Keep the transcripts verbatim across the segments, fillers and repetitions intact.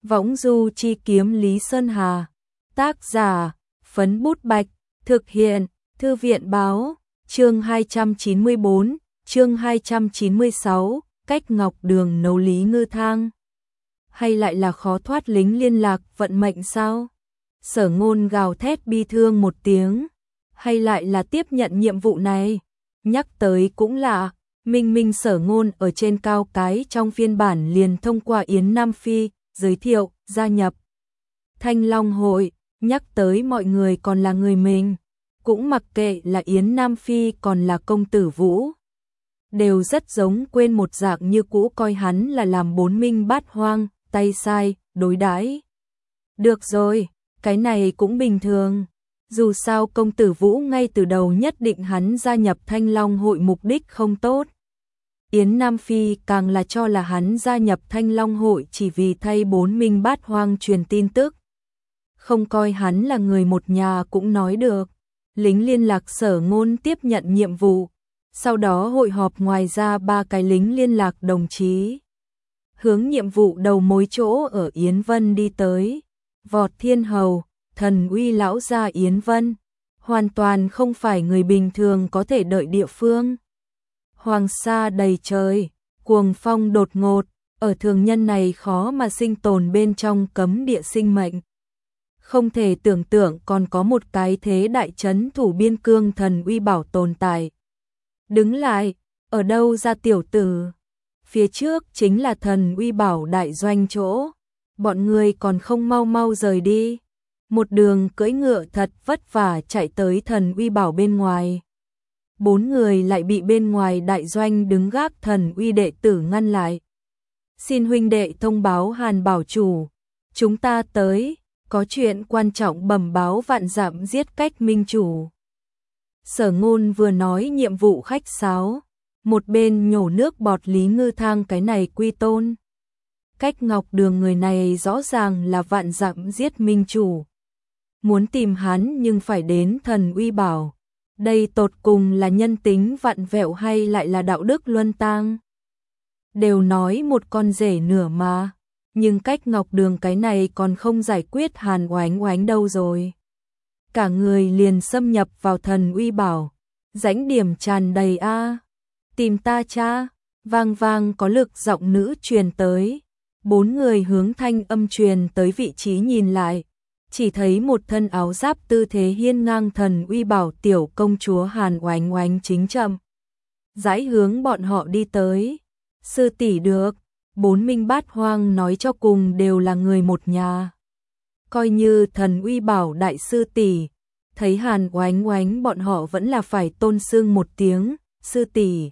Võng du chi kiếm Lý Sơn Hà. Tác giả, Phấn Bút Bạch. Thực hiện, Thư viện Báo. Chương hai trăm chín mươi bốn, chương hai trăm chín mươi sáu, cách Ngọc Đường nấu Lý Ngư Thang. Hay lại là khó thoát lính liên lạc vận mệnh sao? Sở Ngôn gào thét bi thương một tiếng. Hay lại là tiếp nhận nhiệm vụ này? Nhắc tới cũng lạ, minh minh Sở Ngôn ở trên cao cái trong phiên bản liền thông qua Yến Nam Phi, giới thiệu, gia nhập Thanh Long Hội, nhắc tới mọi người còn là người mình, cũng mặc kệ là Yến Nam Phi còn là công tử Vũ. Đều rất giống quên một dạng như cũ coi hắn là làm bốn minh bát hoang, tay sai, đối đãi. Được rồi, cái này cũng bình thường. Dù sao công tử Vũ ngay từ đầu nhất định hắn gia nhập Thanh Long Hội mục đích không tốt. Yến Nam Phi càng là cho là hắn gia nhập Thanh Long Hội chỉ vì thay bốn minh bát hoang truyền tin tức. Không coi hắn là người một nhà cũng nói được. Lính liên lạc Sở Ngôn tiếp nhận nhiệm vụ. Sau đó hội họp ngoài ra ba cái lính liên lạc đồng chí. Hướng nhiệm vụ đầu mối chỗ ở Yến Vân đi tới. Vọt Thiên Hầu, thần uy lão gia Yến Vân. Hoàn toàn không phải người bình thường có thể đợi địa phương. Hoàng sa đầy trời, cuồng phong đột ngột, ở thường nhân này khó mà sinh tồn bên trong cấm địa sinh mệnh. Không thể tưởng tượng còn có một cái thế đại trấn thủ biên cương thần uy bảo tồn tại. Đứng lại, ở đâu ra tiểu tử? Phía trước chính là thần uy bảo đại doanh chỗ. Bọn người còn không mau mau rời đi. Một đường cưỡi ngựa thật vất vả chạy tới thần uy bảo bên ngoài. Bốn người lại bị bên ngoài đại doanh đứng gác thần uy đệ tử ngăn lại. Xin huynh đệ thông báo Hàn bảo chủ. Chúng ta tới, có chuyện quan trọng bẩm báo vạn dặm giết cách minh chủ. Sở Ngôn vừa nói nhiệm vụ khách sáo, một bên nhổ nước bọt Lý Ngư Thang cái này quy tôn. Cách Ngọc Đường người này rõ ràng là vạn dặm giết minh chủ. Muốn tìm hắn nhưng phải đến thần uy bảo. Đây tột cùng là nhân tính vặn vẹo hay lại là đạo đức luân tang? Đều nói một con rể nửa mà, nhưng cách Ngọc Đường cái này còn không giải quyết Hàn Oánh Oánh đâu rồi. Cả người liền xâm nhập vào thần uy bảo, rãnh điểm tràn đầy a. Tìm ta cha, vang vang có lực giọng nữ truyền tới. Bốn người hướng thanh âm truyền tới vị trí nhìn lại. Chỉ thấy một thân áo giáp tư thế hiên ngang thần uy bảo tiểu công chúa Hàn Oánh Oánh chính chậm rãi hướng bọn họ đi tới. Sư tỷ được, bốn minh bát hoang nói cho cùng đều là người một nhà. Coi như thần uy bảo đại sư tỷ, thấy Hàn Oánh Oánh bọn họ vẫn là phải tôn xưng một tiếng, sư tỷ.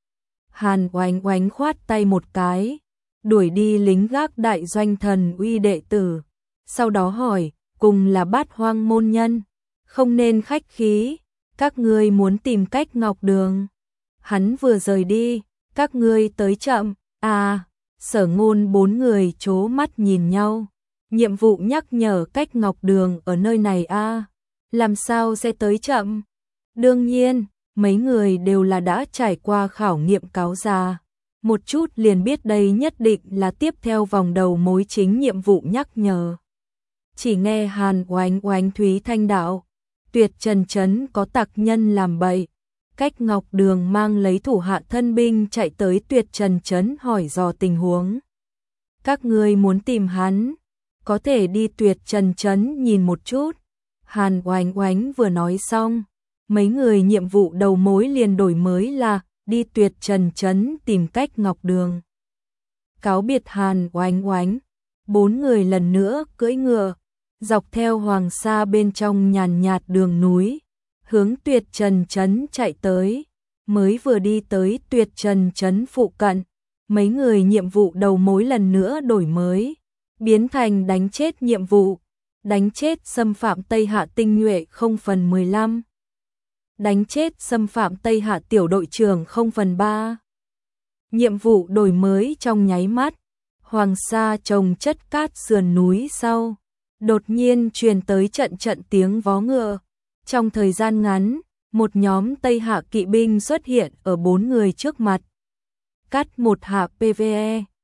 Hàn Oánh Oánh khoát tay một cái, đuổi đi lính gác đại doanh thần uy đệ tử. Sau đó hỏi, cùng là bát hoang môn nhân, không nên khách khí, các ngươi muốn tìm cách Ngọc Đường. Hắn vừa rời đi, các ngươi tới chậm, à, Sở Ngôn bốn người chố mắt nhìn nhau. Nhiệm vụ nhắc nhở cách Ngọc Đường ở nơi này a, à, làm sao sẽ tới chậm? Đương nhiên, mấy người đều là đã trải qua khảo nghiệm cáo già. Một chút liền biết đây nhất định là tiếp theo vòng đầu mối chính nhiệm vụ nhắc nhở. Chỉ nghe Hàn Oánh Oánh thúy thanh đạo, Tuyệt Trần trấn có tặc nhân làm bậy. Cách Ngọc Đường mang lấy thủ hạ thân binh chạy tới Tuyệt Trần trấn hỏi dò tình huống. Các ngươi muốn tìm hắn, có thể đi Tuyệt Trần trấn nhìn một chút. Hàn Oánh Oánh vừa nói xong, mấy người nhiệm vụ đầu mối liền đổi mới là đi Tuyệt Trần trấn tìm cách Ngọc Đường. Cáo biệt Hàn Oánh Oánh, bốn người lần nữa cưỡi ngựa, dọc theo hoàng sa bên trong nhàn nhạt đường núi, hướng Tuyệt Trần trấn chạy tới. Mới vừa đi tới Tuyệt Trần trấn phụ cận, mấy người nhiệm vụ đầu mối lần nữa đổi mới, biến thành đánh chết nhiệm vụ, đánh chết xâm phạm Tây Hạ tinh nhuệ không phần mười lăm, đánh chết xâm phạm Tây Hạ tiểu đội trưởng không phần ba. Nhiệm vụ đổi mới trong nháy mắt, hoàng sa trồng chất cát sườn núi sau, đột nhiên truyền tới trận trận tiếng vó ngựa. Trong thời gian ngắn, một nhóm Tây Hạ kỵ binh xuất hiện ở bốn người trước mặt. Cắt một hạ pê vê e,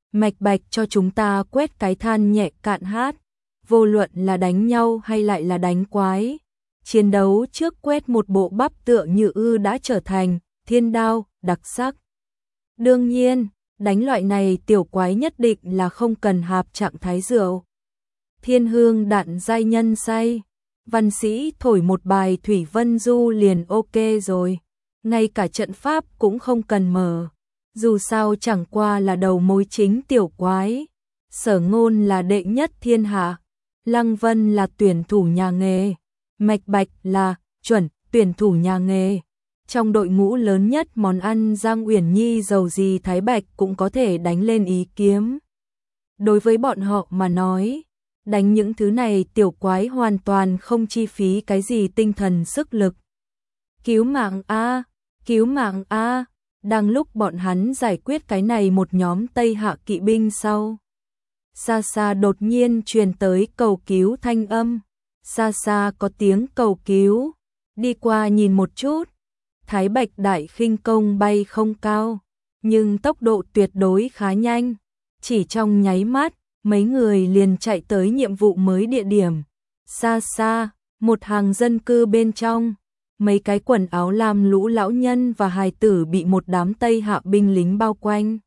Mạch Bạch cho chúng ta quét cái than nhẹ cạn hát, vô luận là đánh nhau hay lại là đánh quái. Chiến đấu trước quét một bộ bắp tựa như ư đã trở thành thiên đao, đặc sắc. Đương nhiên, đánh loại này tiểu quái nhất định là không cần hạp trạng thái rượu. Thiên hương đạn giai nhân say, văn sĩ thổi một bài Thủy Vân Du liền ok rồi. Ngay cả trận pháp cũng không cần mở. Dù sao chẳng qua là đầu mối chính tiểu quái. Sở Ngôn là đệ nhất thiên hạ. Lăng Vân là tuyển thủ nhà nghề. Mạch Bạch là chuẩn tuyển thủ nhà nghề. Trong đội ngũ lớn nhất món ăn Giang Uyển Nhi dầu gì Thái Bạch cũng có thể đánh lên ý kiếm. Đối với bọn họ mà nói, đánh những thứ này tiểu quái hoàn toàn không chi phí cái gì tinh thần sức lực. Cứu mạng a, cứu mạng a. Đang lúc bọn hắn giải quyết cái này một nhóm Tây Hạ kỵ binh sau, xa xa đột nhiên truyền tới cầu cứu thanh âm. Xa xa có tiếng cầu cứu, đi qua nhìn một chút. Thái Bạch đại khinh công bay không cao, nhưng tốc độ tuyệt đối khá nhanh. Chỉ trong nháy mắt, mấy người liền chạy tới nhiệm vụ mới địa điểm. Xa xa, một hàng dân cư bên trong, mấy cái quần áo lam lũ lão nhân và hài tử bị một đám Tây Hạ binh lính bao quanh.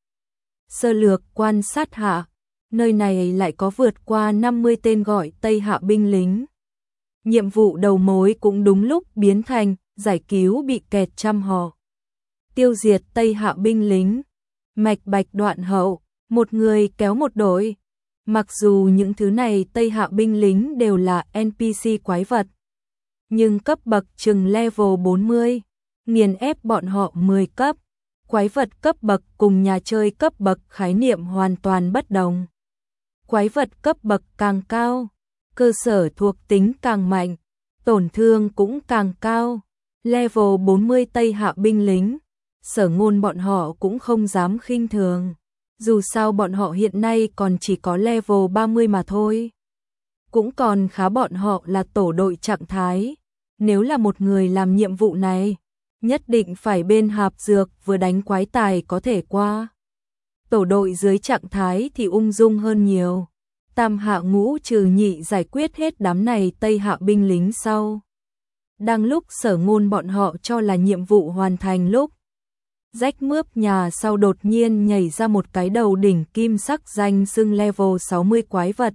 Sơ lược quan sát hạ, nơi này lại có vượt qua năm mươi tên gọi Tây Hạ binh lính. Nhiệm vụ đầu mối cũng đúng lúc biến thành giải cứu bị kẹt trăm họ. Tiêu diệt Tây Hạ binh lính. Mạch Bạch đoạn hậu, một người kéo một đội. Mặc dù những thứ này Tây Hạ binh lính đều là en pê xê quái vật, nhưng cấp bậc chừng level bốn mươi, nghiền ép bọn họ mười cấp. Quái vật cấp bậc cùng nhà chơi cấp bậc khái niệm hoàn toàn bất đồng. Quái vật cấp bậc càng cao, cơ sở thuộc tính càng mạnh, tổn thương cũng càng cao. Level bốn mươi Tây Hạ binh lính, Sở Ngôn bọn họ cũng không dám khinh thường. Dù sao bọn họ hiện nay còn chỉ có level ba mươi mà thôi. Cũng còn khá, bọn họ là tổ đội trạng thái. Nếu là một người làm nhiệm vụ này, nhất định phải bên hạp dược vừa đánh quái tài có thể qua. Tổ đội dưới trạng thái thì ung dung hơn nhiều. Tam hạ ngũ trừ nhị giải quyết hết đám này Tây Hạ binh lính sau. Đang lúc Sở Ngôn bọn họ cho là nhiệm vụ hoàn thành lúc, rách mướp nhà sau đột nhiên nhảy ra một cái đầu đỉnh kim sắc danh xưng level sáu mươi quái vật.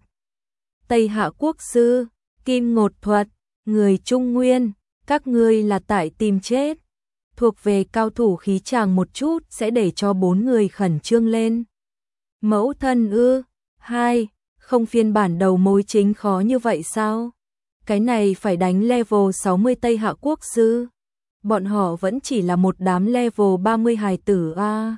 Tây Hạ quốc sư, Kim Ngột Thuật, người Trung Nguyên, các ngươi là tại tìm chết. Thuộc về cao thủ khí chàng một chút sẽ để cho bốn người khẩn trương lên. Mẫu thân ư? Hai, không phiên bản đầu mối chính khó như vậy sao? Cái này phải đánh level sáu mươi Tây Hạ quốc sư. Bọn họ vẫn chỉ là một đám level ba mươi hài tử a.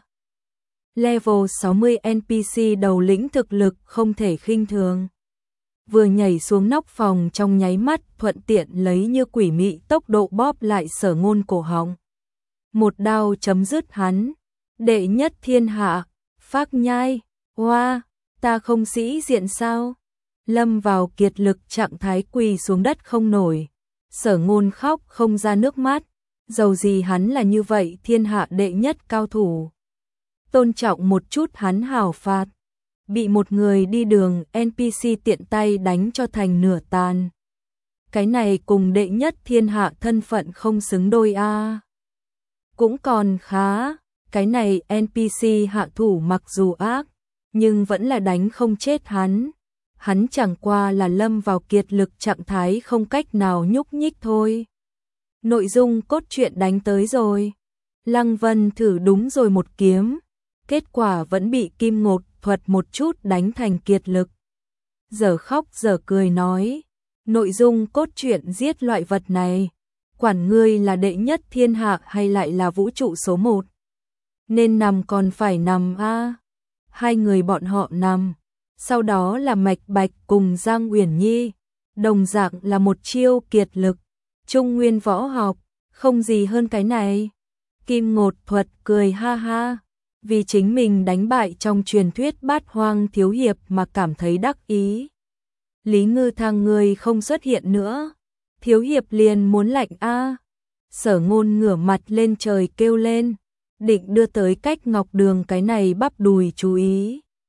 Level sáu mươi en pê xê đầu lĩnh thực lực không thể khinh thường. Vừa nhảy xuống nóc phòng trong nháy mắt, thuận tiện lấy như quỷ mị tốc độ bóp lại Sở Ngôn cổ họng. Một đao chấm dứt hắn. Đệ nhất thiên hạ, Phác Nhai, oa, ta không sĩ diện sao? Lâm vào kiệt lực trạng thái quỳ xuống đất không nổi. Sở Ngôn khóc không ra nước mắt. Dầu gì hắn là như vậy thiên hạ đệ nhất cao thủ. Tôn trọng một chút hắn hào phạt. Bị một người đi đường en pê xê tiện tay đánh cho thành nửa tàn. Cái này cùng đệ nhất thiên hạ thân phận không xứng đôi a. À. Cũng còn khá, cái này en pê xê hạ thủ mặc dù ác, nhưng vẫn là đánh không chết hắn. Hắn chẳng qua là lâm vào kiệt lực trạng thái không cách nào nhúc nhích thôi. Nội dung cốt truyện đánh tới rồi. Lăng Vân thử đúng rồi một kiếm, kết quả vẫn bị Kim Ngột Thuật một chút đánh thành kiệt lực. Giờ khóc giờ cười nói, nội dung cốt truyện giết loại vật này, quản ngươi là đệ nhất thiên hạ hay lại là vũ trụ số một. Nên nằm còn phải nằm a. À. Hai người bọn họ nằm, sau đó là Mạch Bạch cùng Giang Uyển Nhi, đồng dạng là một chiêu kiệt lực, Trung Nguyên võ học, không gì hơn cái này. Kim Ngột Thuật cười ha ha, vì chính mình đánh bại trong truyền thuyết Bát Hoang thiếu hiệp mà cảm thấy đắc ý. Lý Ngư Thang người không xuất hiện nữa, thiếu hiệp liền muốn lạnh a. À. Sở Ngôn ngửa mặt lên trời kêu lên, định đưa tới cách Ngọc Đường cái này bắp đùi chú ý.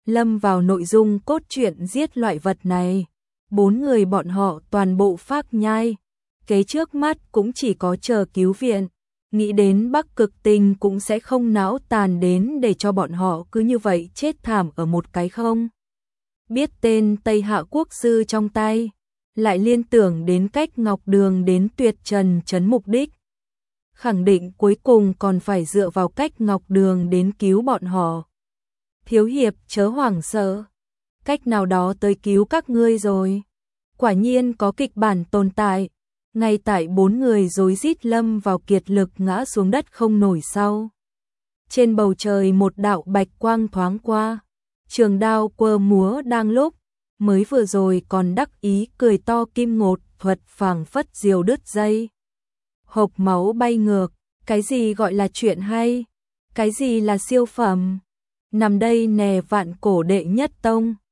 lâm vào nội dung cốt truyện giết loại vật này. Bốn người bọn họ toàn bộ phác nhai, kế trước mắt cũng chỉ có chờ cứu viện, nghĩ đến Bắc Cực Tinh cũng sẽ không não tàn đến để cho bọn họ cứ như vậy chết thảm ở một cái không biết tên Tây Hạ quốc sư trong tay, lại liên tưởng đến cách Ngọc Đường đến Tuyệt Trần trấn mục đích. Khẳng định cuối cùng còn phải dựa vào cách Ngọc Đường đến cứu bọn họ. Thiếu hiệp chớ hoảng sợ, cách nào đó tới cứu các ngươi rồi. Quả nhiên có kịch bản tồn tại, ngay tại bốn người rối rít lâm vào kiệt lực ngã xuống đất không nổi sau. Trên bầu trời một đạo bạch quang thoáng qua, trường đao quơ múa đang lúc, mới vừa rồi còn đắc ý cười to Kim Ngột thuật phảng phất diều đứt dây. Hộc máu bay ngược, cái gì gọi là chuyện hay, cái gì là siêu phẩm, nằm đây nè vạn cổ đệ nhất tông.